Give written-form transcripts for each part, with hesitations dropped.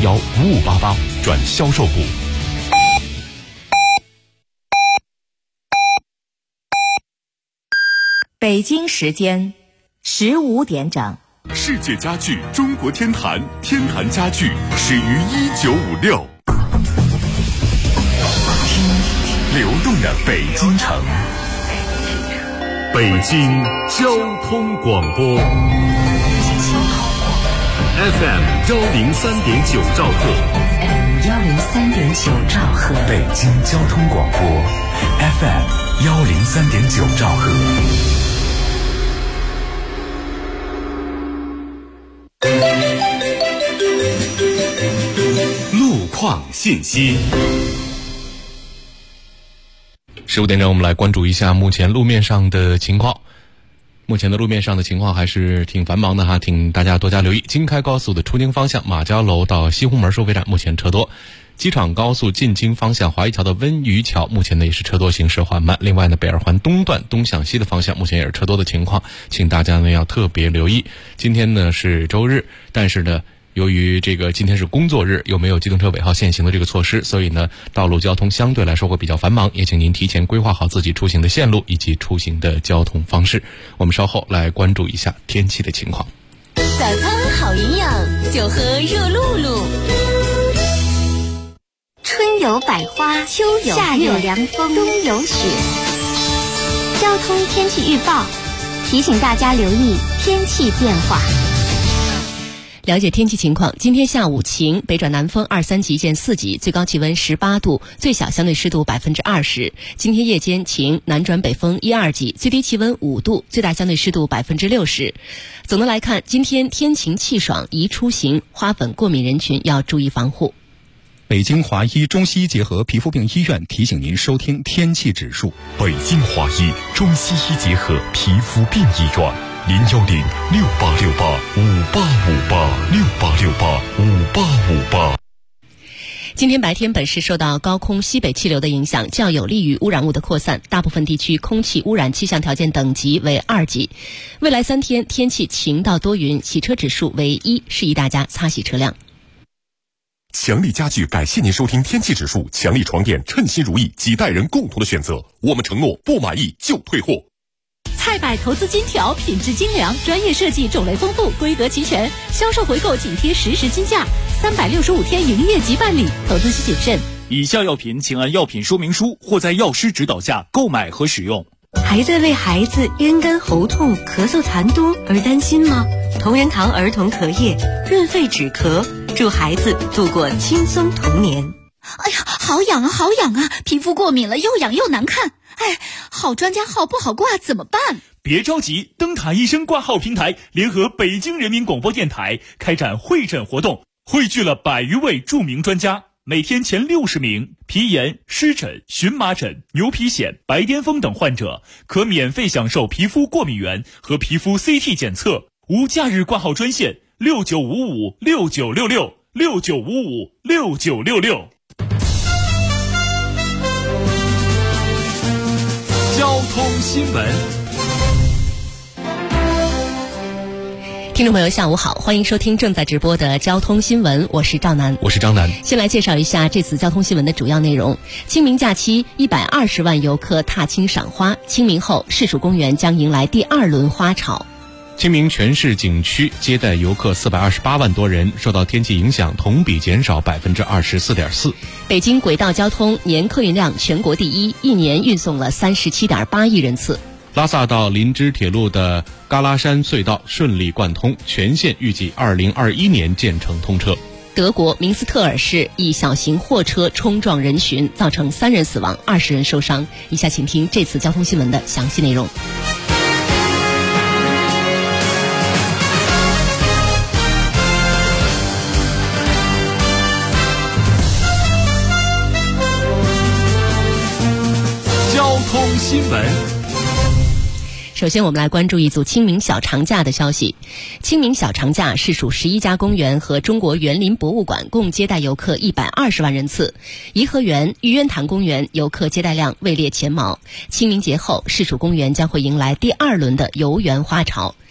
0115588转销售部。 北京时间15点整。 世界家具中国天坛，天坛家具始于1956。流动的北京城，北京交通广播 FM 103.9兆赫 103.9兆赫， 北京交通广播 FM 103.9兆赫。路况信息。15点整，我们来关注一下目前路面上的情况。目前的路面上的情况还是挺繁忙的哈，请大家多加留意。京开高速的出京方向马家楼到西红门收费站目前车多，机场高速进京方向华谊桥到温榆桥目前呢也是车多，行驶缓慢。另外呢，北二环东段东向西的方向目前也是车多的情况，请大家呢要特别留意。今天呢是周日，但是呢由于这个今天是工作日，又没有机动车尾号限行的这个措施，所以呢道路交通相对来说会比较繁忙，也请您提前规划好自己出行的线路以及出行的交通方式。我们稍后来关注一下天气的情况。 早餐好营养，就喝热露露。 春有百花，秋有夏有凉风，冬有雪。交通天气预报提醒大家留意天气变化。 了解天气情况，今天下午晴，北转南风2、3级见4级，最高气温18度，最小相对湿度20%。今天夜间晴，南转北风1、2级，最低气温5度，最大相对湿度60%。总的来看，今天天晴气爽，宜出行，花粉过敏人群要注意防护。 北京华医中西医结合皮肤病医院提醒您收听天气指数。 北京华医中西医结合皮肤病医院，0106868585858 今天白天本市受到高空西北气流的影响，较有利于污染物的扩散，大部分地区空气污染气象条件等级为2级。未来3天天气晴到多云，洗车指数为1，适宜大家擦洗车辆。 强力家具感谢您收听天气指数，强力床垫称心如意，几代人共同的选择，我们承诺不满意就退货。 菜百投资金条，品质精良，专业设计，种类丰富，规格齐全，销售回购紧贴实时均价，365天营业即办理，投资需谨慎。 以下药品请按药品说明书或在药师指导下购买和使用。 还在为孩子咽干喉痛、咳嗽痰多而担心吗？同仁堂儿童咳液润肺止咳，祝孩子度过轻松童年。 哎呀，好痒啊，好痒啊！皮肤过敏了，又痒又难看。哎，好专家号不好挂，怎么办？ 别着急，灯塔医生挂号平台联合北京人民广播电台开展会诊活动，汇聚了100余位著名专家，每天前60名皮炎、湿疹、荨麻疹、牛皮癣、白癜风等患者可免费享受皮肤过敏原和皮肤 CT 检测。无假日挂号专线6955696669556966。交通新闻， 听众朋友下午好，欢迎收听正在直播的交通新闻，我是赵楠。 我是张楠。 先来介绍一下这次交通新闻的主要内容。清明假期120万游客踏青赏花，清明后市属公园将迎来第2轮花潮。 清明全市景区接待游客428万多人，受到天气影响，同比减少24.4%。 北京轨道交通年客运量全国第一，一年运送了37.8亿人次。 拉萨到林芝铁路的嘎拉山隧道顺利贯通，全线预计2021年建成通车。 德国明斯特尔市一小型货车冲撞人群，造成3人死亡，20人受伤。以下请听这次交通新闻的详细内容。 交通新闻。 首先我们来关注一组清明小长假的消息。清明小长假市属11家公园和中国园林博物馆共接待游客120万人次。颐和园、玉渊潭公园游客接待量位列前茅。清明节后，市属公园将会迎来第2轮的游园花潮。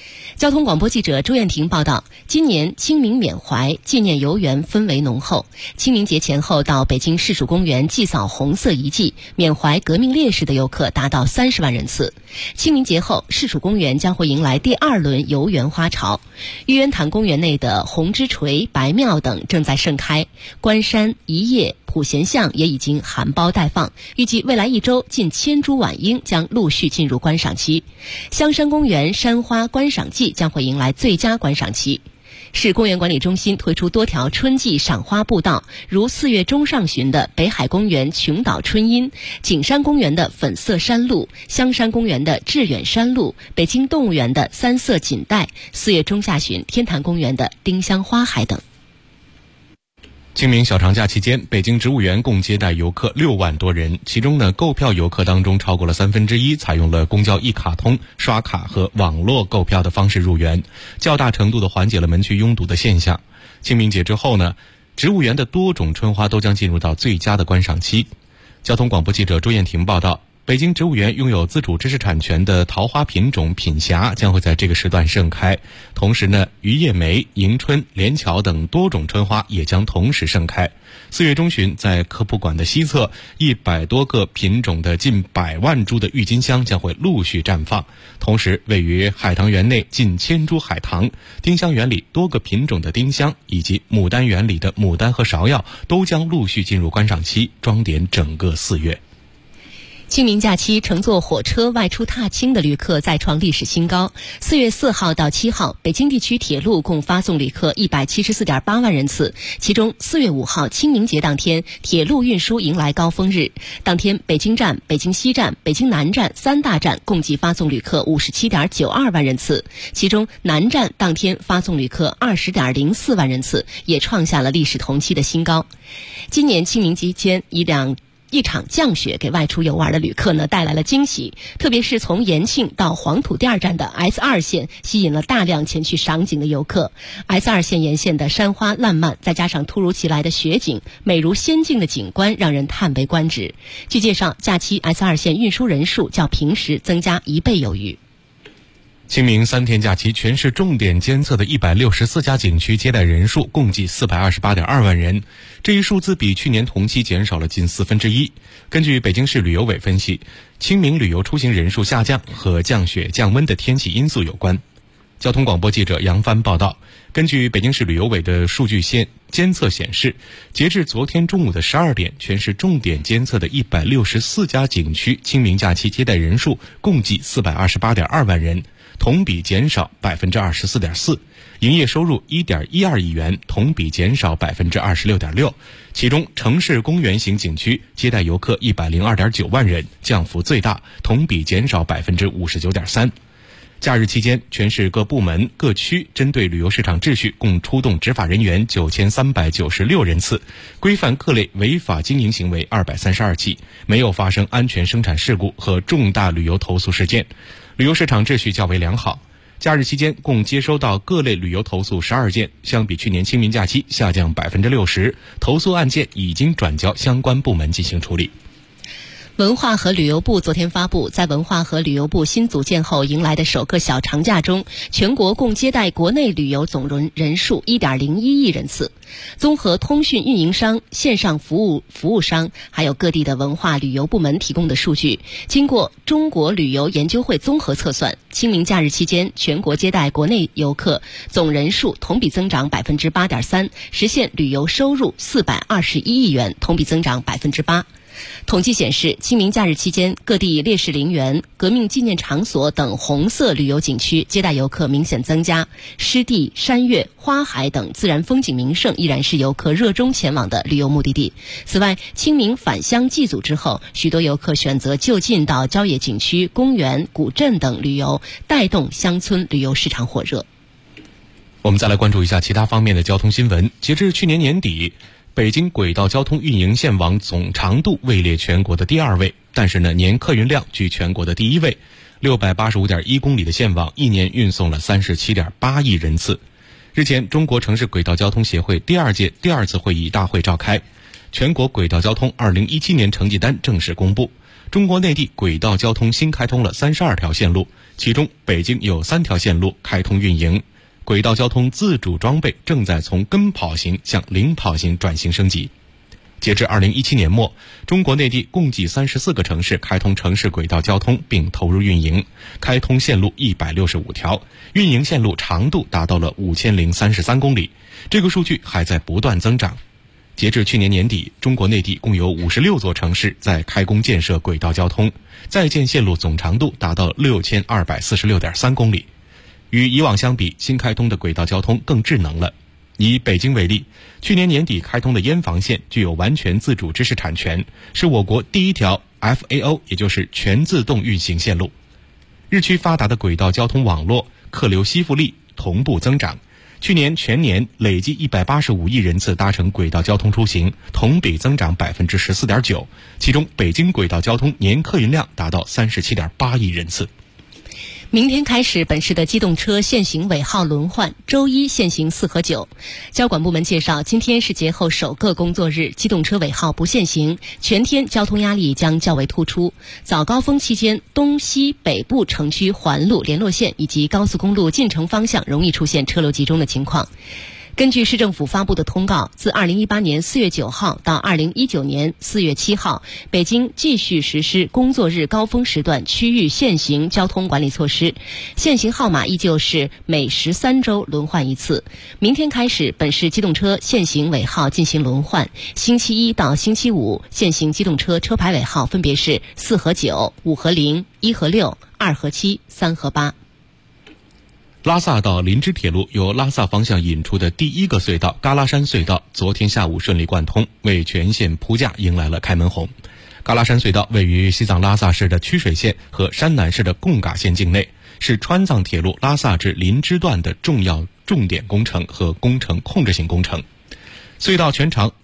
交通广播记者周艳婷报道，今年清明缅怀纪念游园氛围浓厚。清明节前后到北京市属公园祭扫红色遗迹、缅怀革命烈士的游客达到30万人次。清明节后，市属公园将会迎来第2轮游园花潮。玉渊潭公园内的红之锤、白庙等正在盛开，关山、一叶、普贤巷也已经含苞待放，预计未来1周近1000株晚樱将陆续进入观赏期。香山公园山花观赏季将会迎来最佳观赏期。市公园管理中心推出多条春季赏花步道，如4月中上旬的北海公园琼岛春荫、景山公园的粉色山路、香山公园的致远山路、北京动物园的3色锦带，4月中下旬天坛公园的丁香花海等。 清明小长假期间，北京植物园共接待游客6万多人，其中呢，购票游客当中超过了1/3采用了公交一卡通、刷卡和网络购票的方式入园，较大程度地缓解了门区拥堵的现象。清明节之后呢，植物园的多种春花都将进入到最佳的观赏期。交通广播记者周艳婷报道，北京植物园拥有自主知识产权的桃花品种品霞将会在这个时段盛开，同时呢，榆叶梅、迎春、连翘等多种春花也将同时盛开。4月中旬，在科普馆的西侧，100多个品种的近100万株的郁金香将会陆续绽放。同时，位于海棠园内近1000株海棠、丁香园里多个品种的丁香，以及牡丹园里的牡丹和芍药都将陆续进入观赏期，装点整个4月。 清明假期乘坐火车外出踏青的旅客再创历史新高。4月4号到7号，北京地区铁路共发送旅客174.8万人次，其中4月5号清明节当天，铁路运输迎来高峰日。当天，北京站、北京西站、北京南站3大站共计发送旅客57.92万人次，其中南站当天发送旅客20.04万人次，也创下了历史同期的新高。今年清明期间，一场降雪给外出游玩的旅客呢带来了惊喜，特别是从延庆到黄土店站的 S2 线吸引了大量前去赏景的游客。S2 线沿线的山花烂漫，再加上突如其来的雪景，美如仙境的景观让人叹为观止。据介绍，假期 S2 线运输人数较平时增加1倍有余。 清明3天假期，全市重点监测的164家景区接待人数共计428.2万人，这一数字比去年同期减少了近1/4。根据北京市旅游委分析，清明旅游出行人数下降和降雪降温的天气因素有关。交通广播记者杨帆报道，根据北京市旅游委的数据监测显示，截至昨天中午的12点，全市重点监测的164家景区清明假期接待人数共计428.2万人，同比减少24.4%，营业收入1.12亿元，同比减少26.6%。其中，城市公园型景区接待游客102.9万人，降幅最大，同比减少59.3%。假日期间，全市各部门各区针对旅游市场秩序共出动执法人员9396人次，规范各类违法经营行为232起，没有发生安全生产事故和重大旅游投诉事件，旅游市场秩序较为良好。假日期间共接收到各类旅游投诉12件，相比去年清明假期下降60%，投诉案件已经转交相关部门进行处理。 文化和旅游部昨天发布，在文化和旅游部新组建后迎来的首个小长假中，全国共接待国内旅游总人数1.01亿人次。综合通讯运营商、线上服务商还有各地的文化旅游部门提供的数据，经过中国旅游研究会综合测算，清明假日期间全国接待国内游客总人数同比增长8.3%，实现旅游收入421亿元，同比增长8%。统计显示，清明假日期间，各地烈士陵园、革命纪念场所等红色旅游景区接待游客明显增加，湿地、山岳、花海等自然风景名胜依然是游客热衷前往的旅游目的地。此外，清明返乡祭祖之后，许多游客选择就近到郊野景区、公园、古镇等旅游，带动乡村旅游市场火热。 我们再来关注一下其他方面的交通新闻。截至去年年底，北京轨道交通运营线网总长度位列全国的第2位，但是年客运量居全国的第1位，685.1公里的线网一年运送了37.8亿人次。日前，中国城市轨道交通协会第2届第2次会议大会召开，全国轨道交通2017年成绩单正式公布。 中国内地轨道交通新开通了32条线路，其中北京有3条线路开通运营。轨道交通自主装备正在从跟跑型向领跑型转型升级。截至2017年末，中国内地共计34个城市开通城市轨道交通并投入运营，开通线路165条，运营线路长度达到了5033公里，这个数据还在不断增长。截至去年年底，中国内地共有56座城市在开工建设轨道交通，在建线路总长度达到6246.3公里。与以往相比，新开通的轨道交通更智能了。以北京为例，去年年底开通的燕房线具有完全自主知识产权，是我国第一条 FAO， 也就是全自动运行线路。日趋发达的轨道交通网络，客流吸附力同步增长。去年全年累计185亿人次搭乘轨道交通出行，同比增长 14.9%， 其中北京轨道交通年客运量达到 37.8亿人次。 明天开始，本市的机动车限行尾号轮换，周一限行4和9。交管部门介绍，今天是节后首个工作日，机动车尾号不限行，全天交通压力将较为突出。早高峰期间，东西北部城区环路联络线以及高速公路进城方向容易出现车流集中的情况。根据市政府发布的通告，自2018年4月9号到2019年4月7号，北京继续实施工作日高峰时段区域限行交通管理措施，限行号码依旧是每13周轮换一次。明天开始，本市机动车限行尾号进行轮换，星期一到星期五限行机动车车牌尾号分别是4和9、5和0、1和6、2和7、3和8。 拉萨到林芝铁路由拉萨方向引出的第一个隧道嘎拉山隧道昨天下午顺利贯通，为全线铺架迎来了开门红。嘎拉山隧道位于西藏拉萨市的曲水县和山南市的贡嘎县境内，是川藏铁路拉萨至林芝段的重点工程和工程控制性工程。隧道全长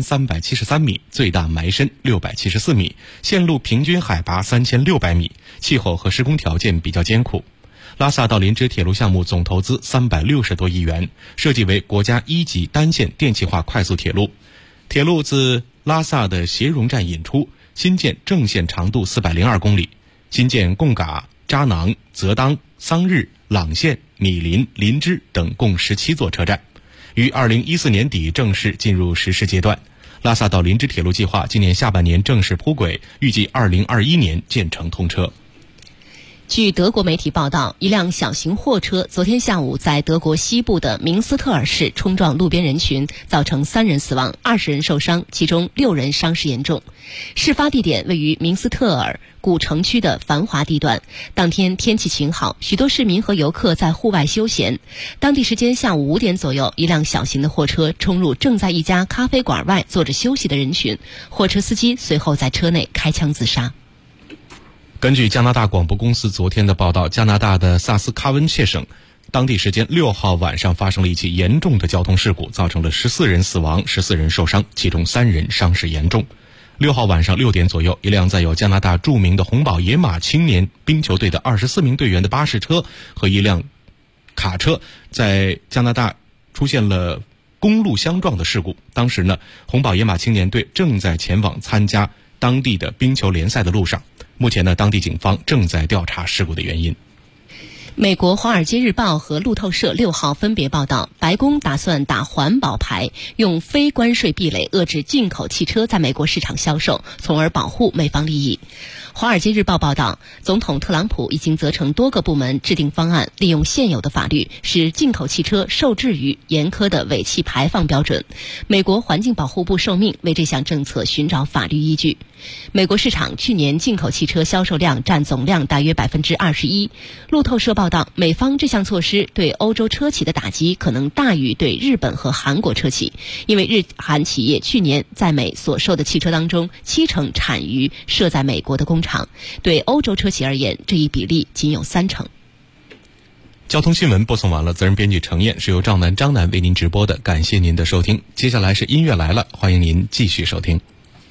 4373米，最大埋深674米，线路平均海拔3600米，气候和施工条件比较艰苦。拉萨到林芝铁路项目总投资360多亿元，设计为国家1级单线电气化快速铁路。铁路自拉萨的协荣站引出，新建正线长度402公里，新建贡嘎、扎囊、泽当、桑日、朗县、米林、林芝等共17座车站，于2014年底正式进入实施阶段。拉萨到林芝铁路计划今年下半年正式铺轨，预计2021年建成通车。 据德国媒体报道，一辆小型货车昨天下午在德国西部的明斯特尔市冲撞路边人群，造成3人死亡，20人受伤，其中6人伤势严重。事发地点位于明斯特尔古城区的繁华地段，当天天气晴好，许多市民和游客在户外休闲。当地时间下午5点左右，一辆小型的货车冲入正在一家咖啡馆外坐着休息的人群，货车司机随后在车内开枪自杀。 根据加拿大广播公司昨天的报道，加拿大的萨斯喀温切省当地时间6号晚上发生了一起严重的交通事故，造成了14人死亡，14人受伤，其中3人伤势严重。6号晚上6点左右，一辆载有加拿大著名的红宝野马青年冰球队的24名队员的巴士车和一辆卡车在加拿大出现了公路相撞的事故。当时呢，红宝野马青年队正在前往参加当地的冰球联赛的路上。目前呢，当地警方正在调查事故的原因。 美国《华尔街日报》和路透社6号分别报道，白宫打算打环保牌，用非关税壁垒遏制进口汽车在美国市场销售，从而保护美方利益。《华尔街日报》报道，总统特朗普已经责成多个部门制定方案，利用现有的法律，使进口汽车受制于严苛的尾气排放标准。美国环境保护部受命为这项政策寻找法律依据。美国市场去年进口汽车销售量占总量大约 21%。路透社报道，美方这项措施对欧洲车企的打击可能大于对日本和韩国车企，因为日韩企业去年在美所售的汽车当中，70%产于设在美国的工厂，对欧洲车企而言，这一比例仅有30%。 交通新闻播送完了，责任编辑程燕，是由张楠为您直播的，感谢您的收听。接下来是音乐来了，欢迎您继续收听。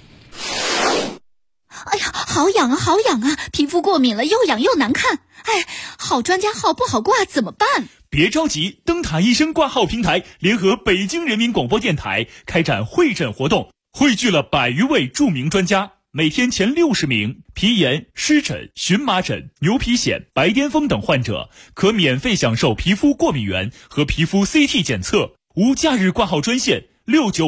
哎呀，好痒啊，好痒啊！皮肤过敏了，又痒又难看。哎，好专家号不好挂，怎么办？ 别着急，灯塔医生挂号平台联合北京人民广播电台开展会诊活动，汇聚了100余位著名专家。 每天前60名皮炎、湿疹、荨麻疹、牛皮癣、白癜风等患者可免费享受皮肤过敏原和皮肤 CT 检测。无假日挂号专线69